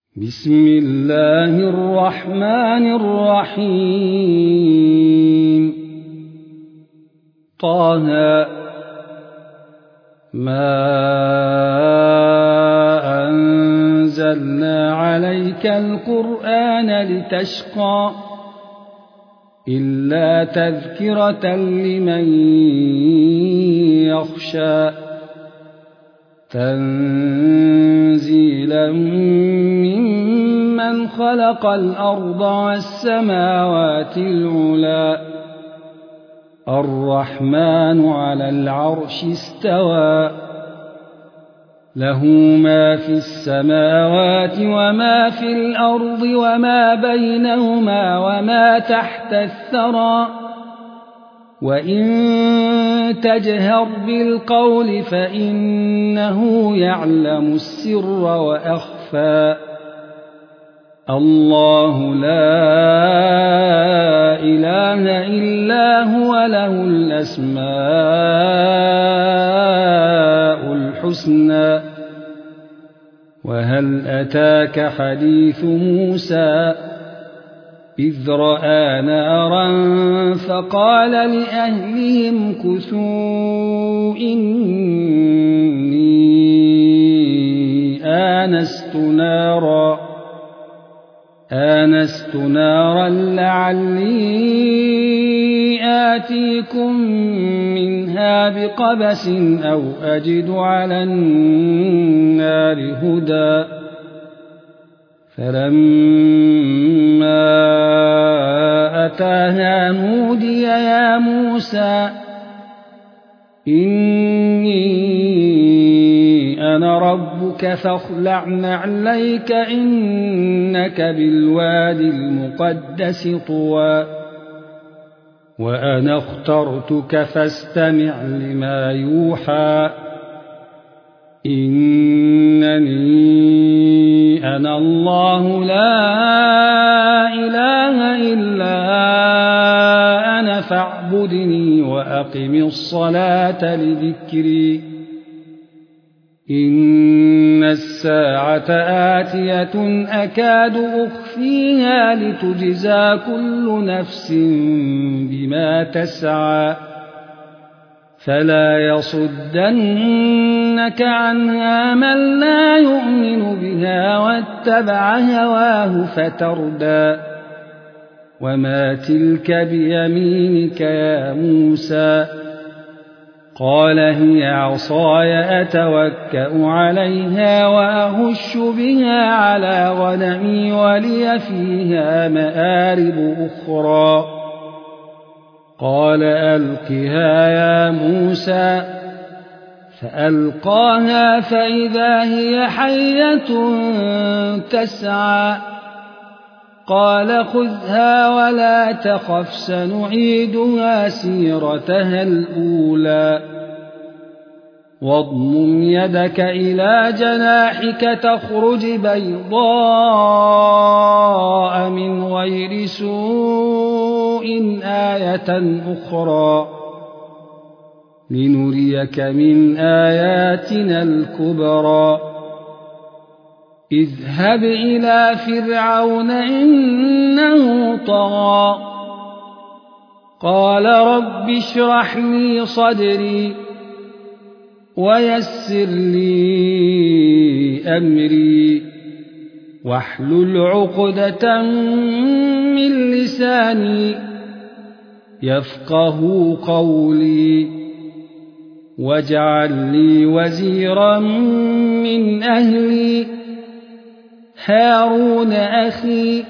بسم الله الرحمن الرحيم طه ما أنزلنا عليك القرآن لتشقى إلا تذكرة لمن يخشى تنزيلا ممن خلق الأرض والسماوات العلى الرحمن على العرش استوى له ما في السماوات وما في الأرض وما بينهما وما تحت الثرى وإن تجهر بالقول فإنه يعلم السر وأخفى الله لا إله إلا هو له الأسماء الحسنى وهل أتاك حديث موسى إذ رأى نارا فقال لأهلهم كثوا إني آنست نارا لعلي آتيكم منها بقبس أو أجد على النار هدى فلما أتاها نودي يا موسى إني أنا ربك فاخلع نعليك إنك بالوادي المقدس طوى وأنا اخترتك فاستمع لما يوحى إنني أنا الله لا إله إلا أنا فاعبدني وأقم الصلاة لذكري إن الساعة آتية أكاد أخفيها لتجزى كل نفس بما تسعى فلا يصدنك عنها من لا يؤمن بها واتبع هواه فتردى وما تلك بيمينك يا موسى قال هي عصاي أتوكأ عليها وأهش بها على غنمي ولي فيها مآرب أخرى قال ألقها يا موسى فألقاها فإذا هي حية تسعى قال خذها ولا تخف سنعيدها سيرتها الأولى واضمم يدك إلى جناحك تخرج بيضاء من غير سوء آية أخرى لنريك من آياتنا الكبرى اذهب إلى فرعون إنه طغى قال رب اشرح لي صدري ويسر لي أمري واحلل عقدة من لساني يفقه قولي واجعل لي وزيرا من أهلي هارون أخي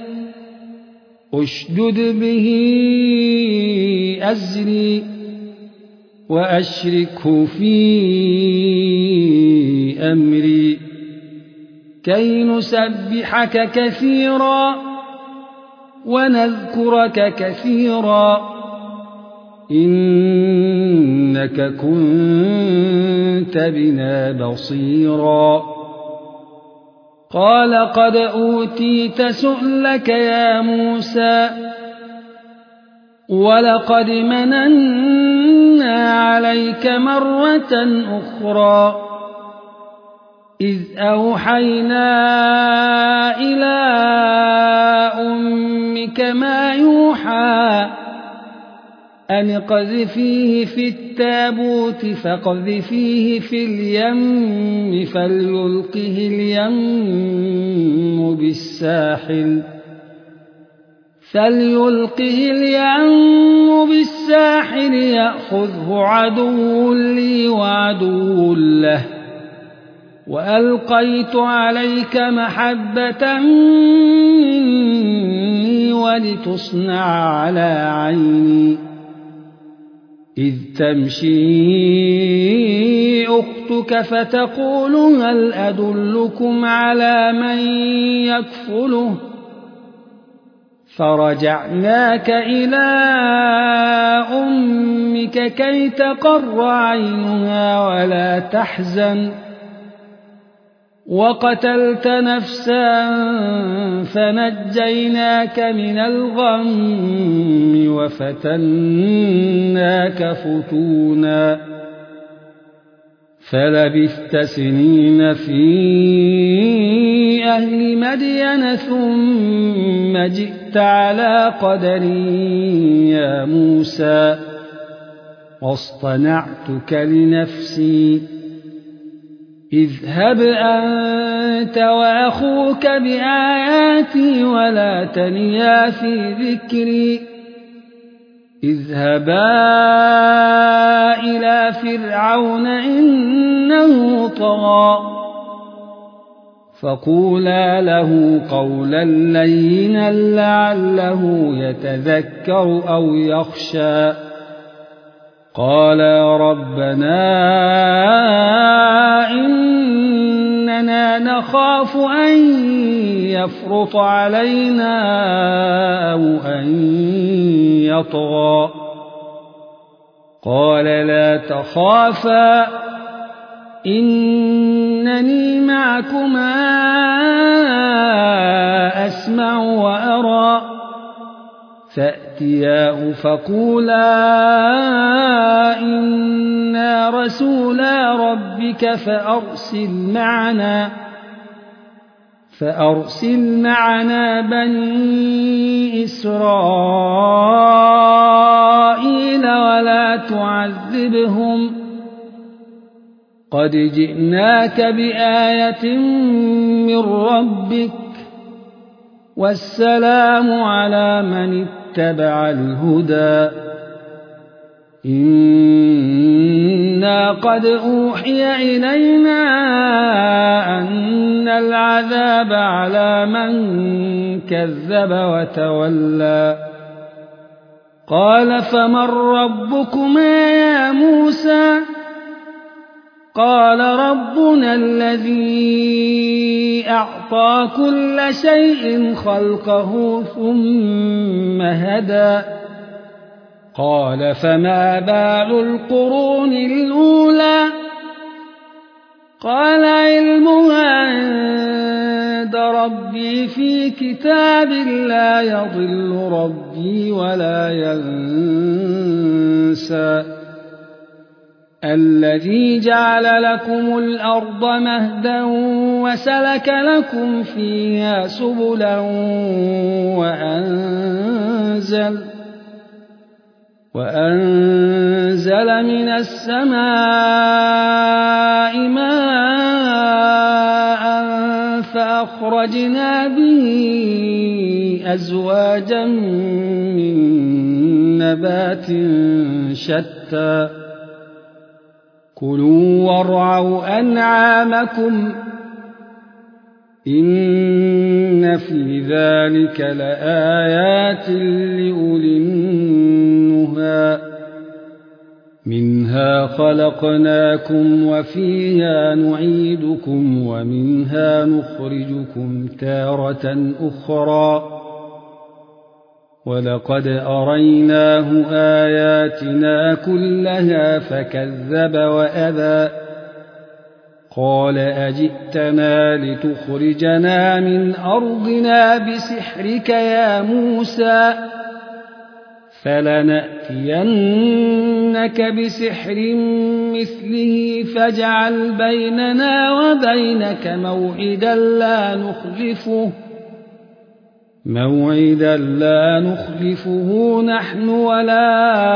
أشدد به أزري وأشركه في أمري كي نسبحك كثيرا ونذكرك كثيرا إنك كنت بنا بصيرا قال قد أوتيت سؤلك يا موسى ولقد مننا عليك مرة أخرى إذ أوحينا إلى كما يوحى أن اقذفيه في التابوت فاقذفيه في اليم فليلقه اليم بالساحل يأخذه عدو لي وعدو له وألقيت عليك محبة مني ولتصنع على عيني إذ تمشي أختك فتقول هل أدلكم على من يكفله فرجعناك إلى أمك كي تقر عينها ولا تحزن وقتلت نفسا فنجيناك من الغم وفتناك فتونا فلبثت سنين في أهل مدين ثم جئت على قدري يا موسى واصطنعتك لنفسي اذهب أنت وأخوك بآياتي ولا تنيا في ذكري اذهبا إلى فرعون إنه طغى فقولا له قولا لينا لعله يتذكر أو يخشى قالا ربنا إننا نخاف أن يفرط علينا أو أن يطغى قال لا تخافا إنني معكما أسمع وأرى فأتياه فقولا إنا رسولا ربك فأرسل معنا بني إسرائيل ولا تعذبهم قد جئناك بآية من ربك والسلام على من اتبع الهدى إنا قد أوحي إلينا أن العذاب على من كذب وتولى قال فمن ربكما يا موسى قال ربنا الذي أعطى كل شيء خلقه ثم هدى قال فما بال القرون الأولى قال علمها عند ربي في كتاب لا يضل ربي ولا ينسى الذي جعل لكم الأرض مهدا وسلك لكم فيها سبلا وأنزل من السماء ماء فأخرجنا به أزواجا من نبات شتى كلوا وارعوا أنعامكم إن في ذلك لآيات لأولي النهى منها خلقناكم وفيها نعيدكم ومنها نخرجكم تارة أخرى ولقد أريناه آياتنا كلها فكذب وأبى قال أجئتنا لتخرجنا من أرضنا بسحرك يا موسى فلنأتينك بسحر مثله فاجعل بيننا وبينك موعدا لا موعدا لا نخلفه نحن ولا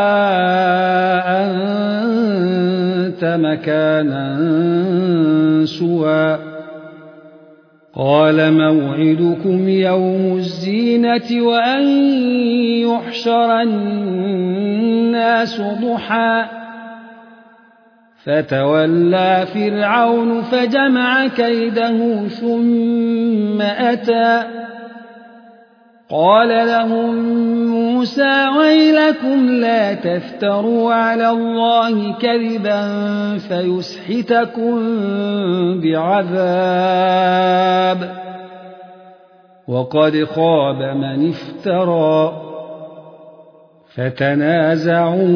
أنت مكانا سوى قال موعدكم يوم الزينة وأن يحشر الناس ضحى فتولى فرعون فجمع كيده ثم أتى قال لهم موسى ويلكم لا تفتروا على الله كذبا فيسحتكم بعذاب وقد خاب من افترى فتنازعوا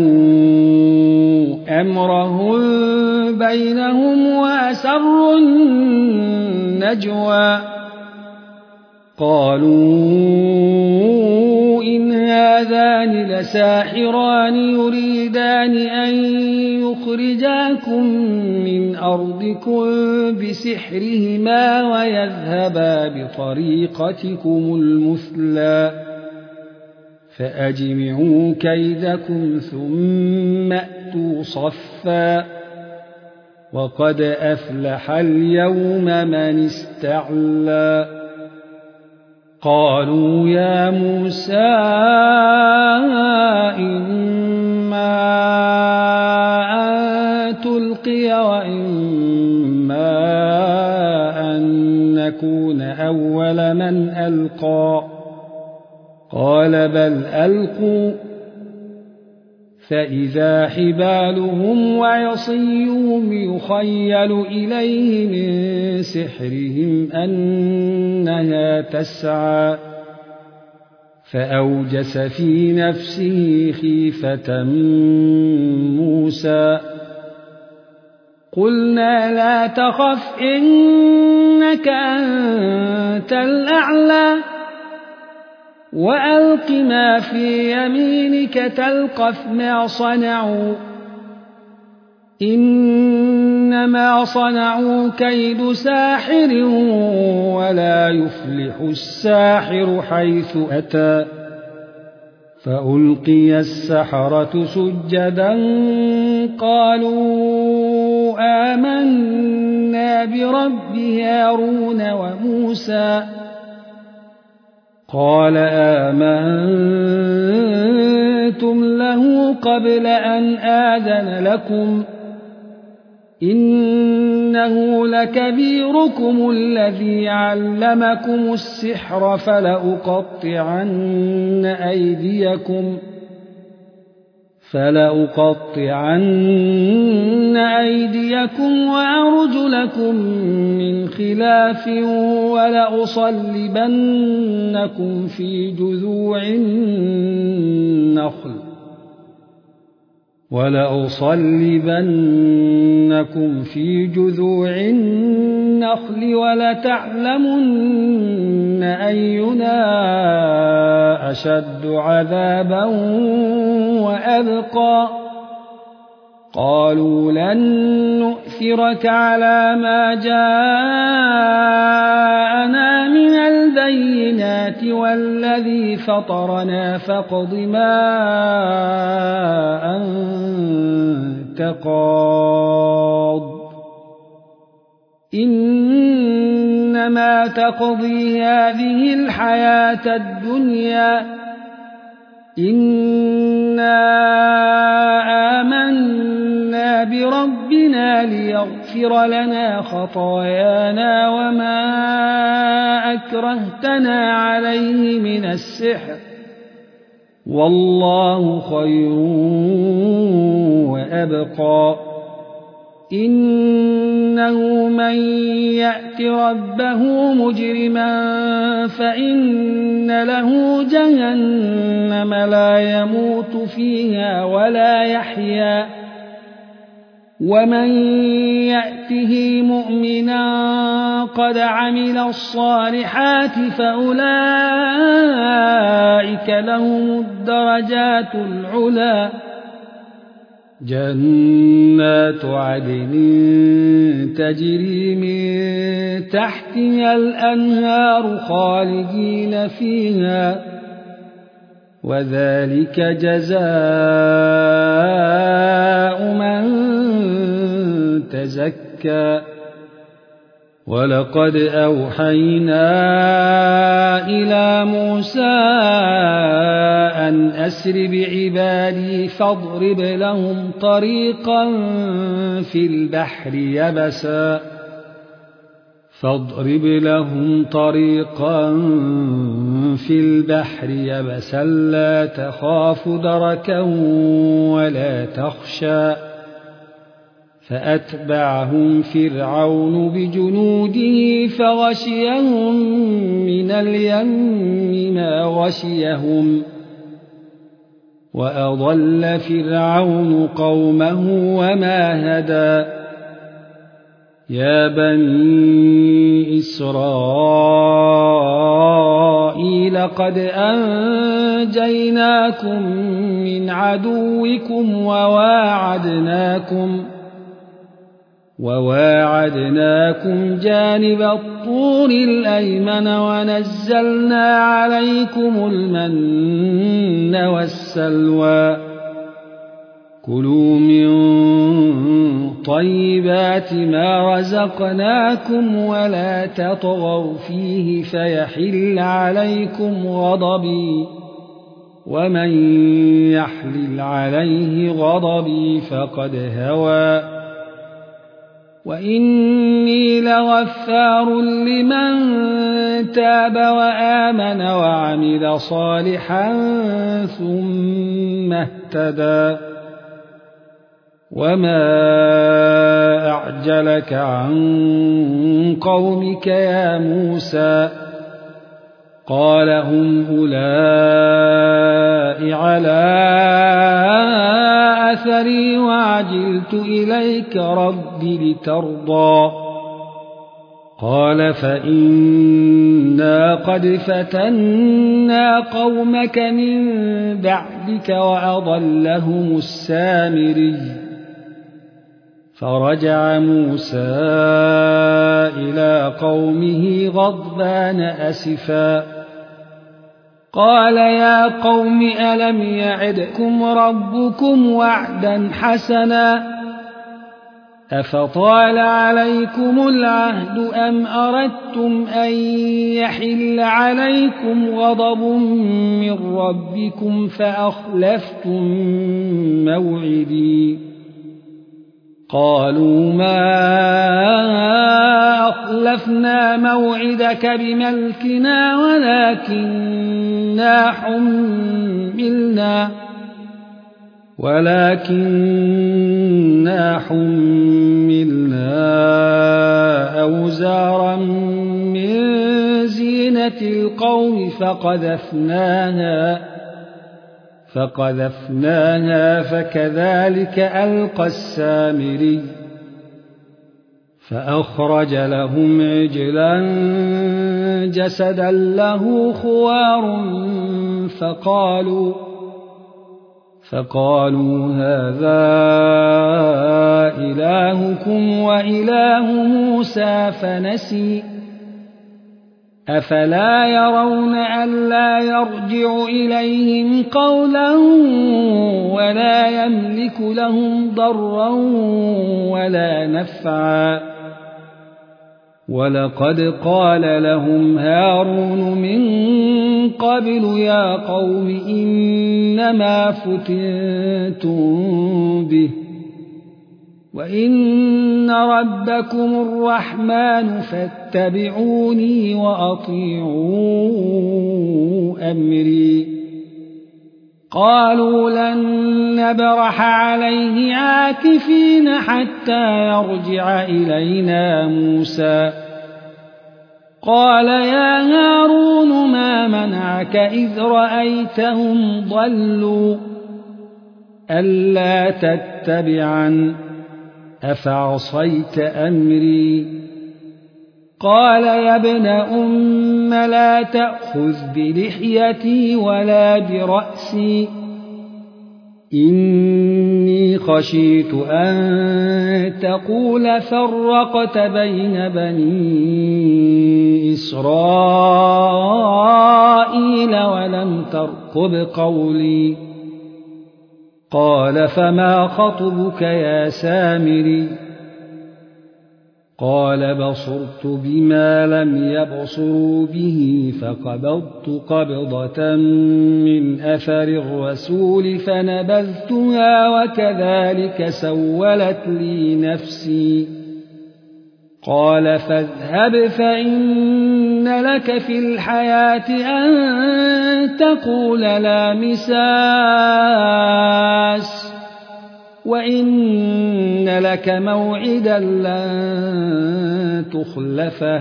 أمرهم بينهم وأسروا النجوى قالوا إن هذان لساحران يريدان أن يخرجاكم من أرضكم بسحرهما ويذهبا بطريقتكم المثلى فأجمعوا كيدكم ثم أتوا صفا وقد أفلح اليوم من استعلى قالوا يا موسى إما أن تلقي وإما أن نكون أول من ألقى قال بل ألقوا فإذا حبالهم وعصيهم يخيل إليه من سحرهم أنها تسعى فأوجس في نفسه خيفة موسى قلنا لا تخف إنك أنت الأعلى وألق ما في يمينك تلقف ما صنعوا إنما صنعوا كيد ساحر ولا يفلح الساحر حيث أتى فألقي السحرة سجدا قالوا آمنا برب هارون وموسى قال آمنتم له قبل أن آذن لكم إنه لكبيركم الذي علمكم السحر فلأقطعن أيديكم وأرجلكم من خلاف ولأصلبنكم في جذوع النخل ولتعلمن أينا أشد عذابا وأبقى قالوا لن نؤثرك على ما جاءنا من البينات والذي فطرنا فاقض ما أنت قاض إنما تقضي هذه الحياة الدنيا إنا آمنا بربنا ليغفر لنا خطايانا وما أكرهتنا عليه من السحر والله خير وأبقى إنه من يأت ربه مجرما فإن له جهنم لا يموت فيها ولا يحيا ومن يأته مؤمنا قد عمل الصالحات فأولئك لهم الدرجات العلى جنات عدن تجري من تحتها الأنهار خالدين فيها وذلك جزاء من تزكى ولقد أوحينا إلى موسى أن أسر بعبادي فاضرب لهم طريقا في البحر يبسا لا تخاف دركا ولا تخشى فأتبعهم فرعون بجنوده فغشيهم من اليم ما غشيهم وأضل فرعون قومه وما هدى يا بني إسرائيل قد أنجيناكم من عدوكم وواعدناكم جانب الطور الأيمن ونزلنا عليكم المن والسلوى كلوا من طيبات ما رزقناكم ولا تطغوا فيه فيحل عليكم غضبي ومن يحلل عليه غضبي فقد هوى وإني لغفار لمن تاب وآمن وعمل صالحا ثم اهتدى وما أعجلك عن قومك يا موسى قال هم أولئك على أثري وعجلت إليك رب لترضى قال فإنا قد فتنا قومك من بعدك وأضلهم السامري فرجع موسى إلى قومه غضبان أسفا قال يا قوم ألم يعدكم ربكم وعدا حسنا أفطال عليكم العهد أم أردتم أن يحل عليكم غضب من ربكم فأخلفتم موعدي قالوا ما أخلفنا موعدك بملكنا ولكننا حملنا أوزارا من زينة القوم فقذفناها فكذلك ألقى السامري فأخرج لهم عجلا جسدا له خوار فقالوا هذا إلهكم وإله موسى فنسي أفلا يرون ألا يرجع إليهم قولا ولا يملك لهم ضرا ولا نفعا ولقد قال لهم هارون من قبل يا قوم إنما فتنتم به وإن ربكم الرحمن فاتبعوني وأطيعوا أمري قالوا لن نبرح عليه عاكفين حتى يرجع إلينا موسى قال يا هارون ما منعك إذ رأيتهم ضلوا ألا تتبعن أفعصيت أمري قال يا ابن أم لا تأخذ بلحيتي ولا برأسي إني خشيت أن تقول فرقت بين بني إسرائيل ولم ترقب قولي قال فما خطبك يا سامري قال بصرت بما لم يبصروا به فقبضت قبضة من أثر الرسول فنبذتها وكذلك سولت لي نفسي قال فاذهب فإن لك في الحياة أن تقول لا مساس وإن لك موعدا لن تخلفه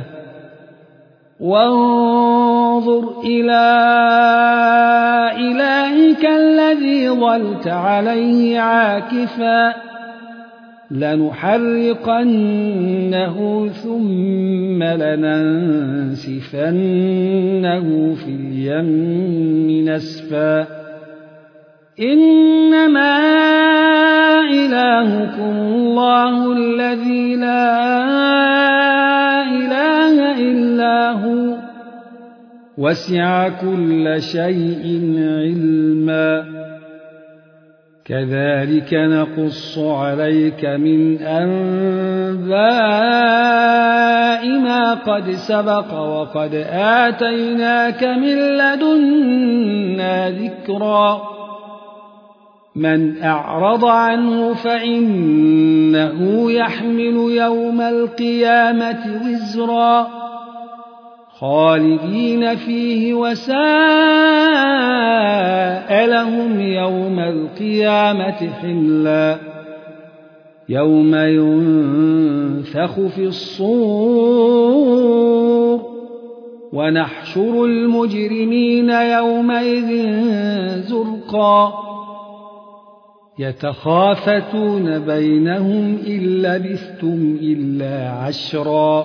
وانظر إلى إلهك الذي ظلت عليه عاكفا لنحرقنه ثم لننسفنه في اليم نسفا إنما إلهكم الله الذي لا إله إلا هو وسع كل شيء علما كذلك نقص عليك من أنباء ما قد سبق وقد آتيناك من لدنا ذكرا من أعرض عنه فإنه يحمل يوم القيامة وزرا خالدين فيه وساء لهم يوم القيامة حملا يوم ينفخ في الصور ونحشر المجرمين يومئذ زرقا يتخافتون بينهم إن لبثتم إلا عشرا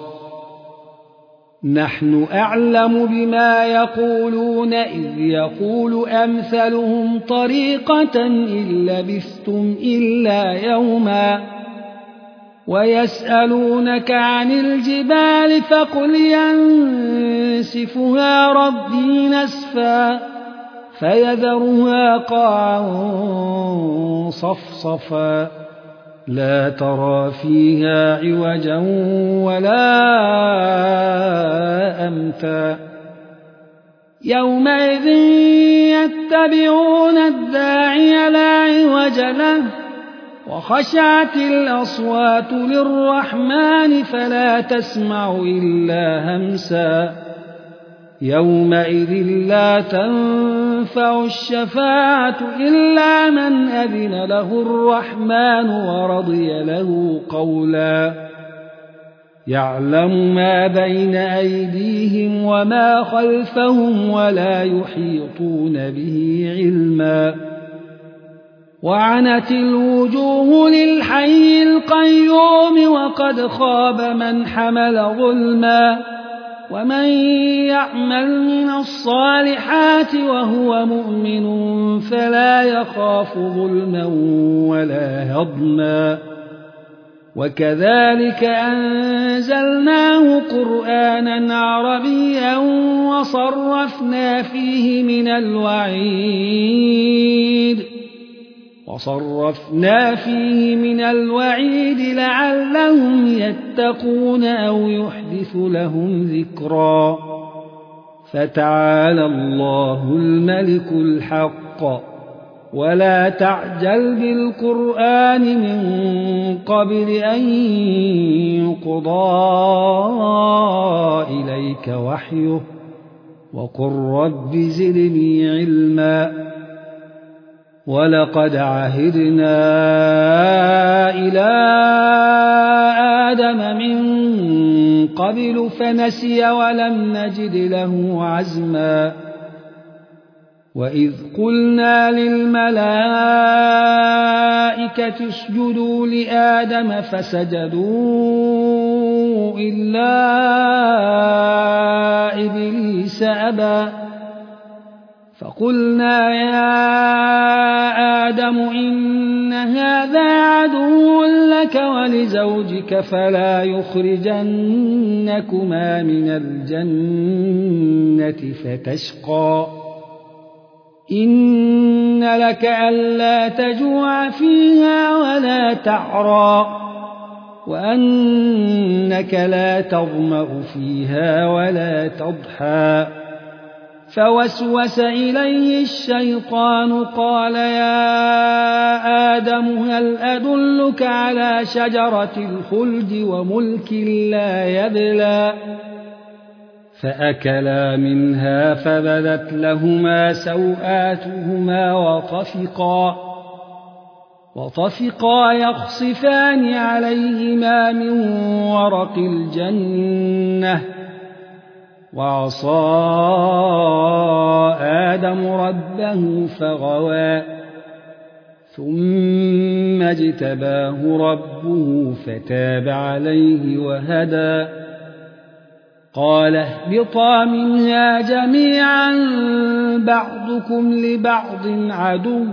نحن أعلم بما يقولون إذ يقول أمثلهم طريقة إن لبثتم إلا يوما ويسألونك عن الجبال فقل ينسفها ربي نسفا فيذرها قاعا صفصفا لا ترى فيها عوجا ولا أمتا يومئذ يتبعون الداعي لا عوج له وخشعت الأصوات للرحمن فلا تسمع إلا همسا يومئذ لا تنفع الشفاعة إلا من أذن له الرحمن ورضي له قولا يعلم ما بين أيديهم وما خلفهم ولا يحيطون به علما وعنت الوجوه للحي القيوم وقد خاب من حمل ظلما ومن يعمل من الصالحات وهو مؤمن فلا يخاف ظلما ولا هضما وكذلك أنزلناه قرآنا عربيا وصرفنا فيه من الوعيد لعلهم يتقون أو يحدث لهم ذكرا فتعالى الله الملك الحق ولا تعجل بالقرآن من قبل أن يقضى إليك وحيه وقل رب زدني علما ولقد عهدنا إلى آدم من قبل فنسي ولم نجد له عزما وإذ قلنا للملائكة اسجدوا لآدم فسجدوا إلا إبليس أبى فقلنا يا آدم إن هذا عدو لك ولزوجك فلا يخرجنكما من الجنة فتشقى إن لك ألا تجوع فيها ولا تعرى وأنك لا تظمأ فيها ولا تضحى فوسوس إليه الشيطان قال يا آدم هل أدلك على شجرة الخلد وملك لا يبلى فأكلا منها فبدت لهما سوآتهما وطفقا يخصفان عليهما من ورق الجنة وعصى آدم ربه فغوى ثم اجتباه ربه فتاب عليه وهدى قال اهبطا منها جميعا بعضكم لبعض عدو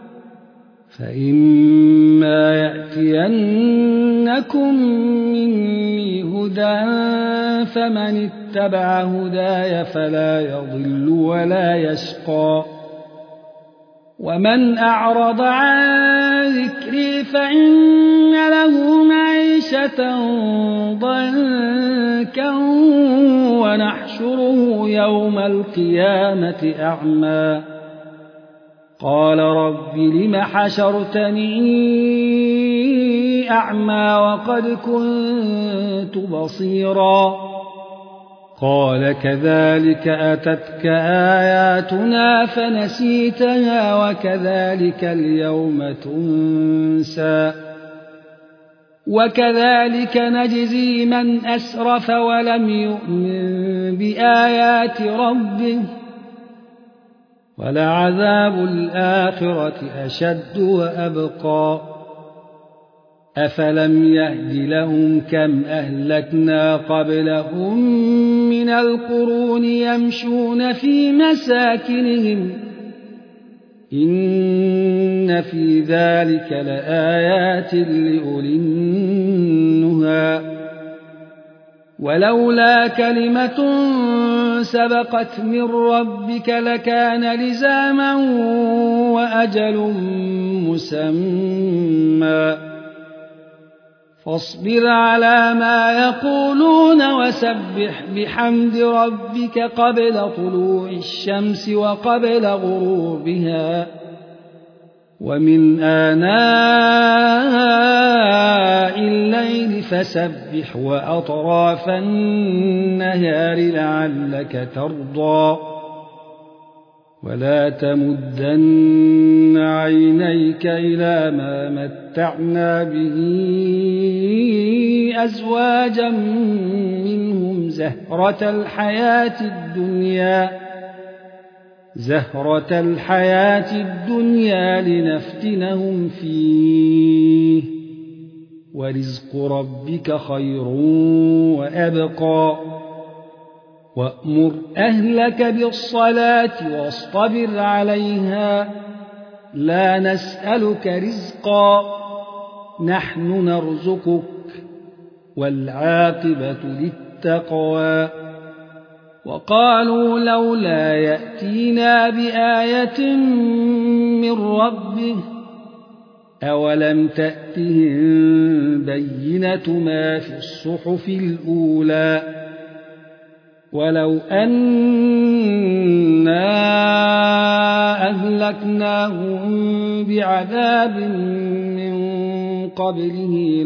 فإما يأتينكم مني هدى فمن اتبع هداي فلا يضل ولا يشقى ومن أعرض عن ذكري فإن له معيشة ضنكا ونحشره يوم القيامة أعمى قال رب لم حشرتني أعمى وقد كنت بصيرا قال كذلك أتتك آياتنا فنسيتها وكذلك اليوم تنسى وكذلك نجزي من أسرف ولم يؤمن بآيات ربه ولعذاب الآخرة أشد وأبقى أفلم يهد لهم كم أهلكنا قبلهم من القرون يمشون في مساكنهم إن في ذلك لآيات لأولي النهى ولولا كلمة سبقت من ربك لكان لزاما وأجل مسمى فاصبر على ما يقولون وسبح بحمد ربك قبل طلوع الشمس وقبل غروبها ومن آناء الليل فسبح وأطراف النهار لعلك ترضى ولا تمدن عينيك إلى ما متعنا به أزواجا منهم زهرة الحياة الدنيا لنفتنهم فيه ورزق ربك خير وأبقى وأمر أهلك بالصلاة واصطبر عليها لا نسألك رزقا نحن نرزقك والعاقبة للتقوى وقالوا لولا يأتينا بآية من ربه أولم تأتهم بينة ما في الصحف الأولى ولو أنا أهلكناهم بعذاب من قبله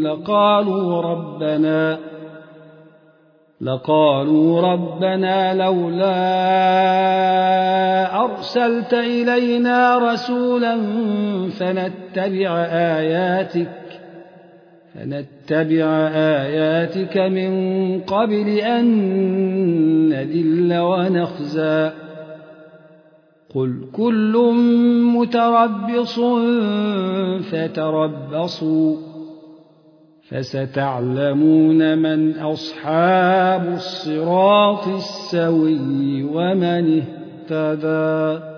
لقالوا ربنا لولا أرسلت إلينا رسولا فنتبع آياتك من قبل أن نذل ونخزى قل كل متربص فتربصوا فستعلمون من أصحاب الصراط السوي ومن اهتدى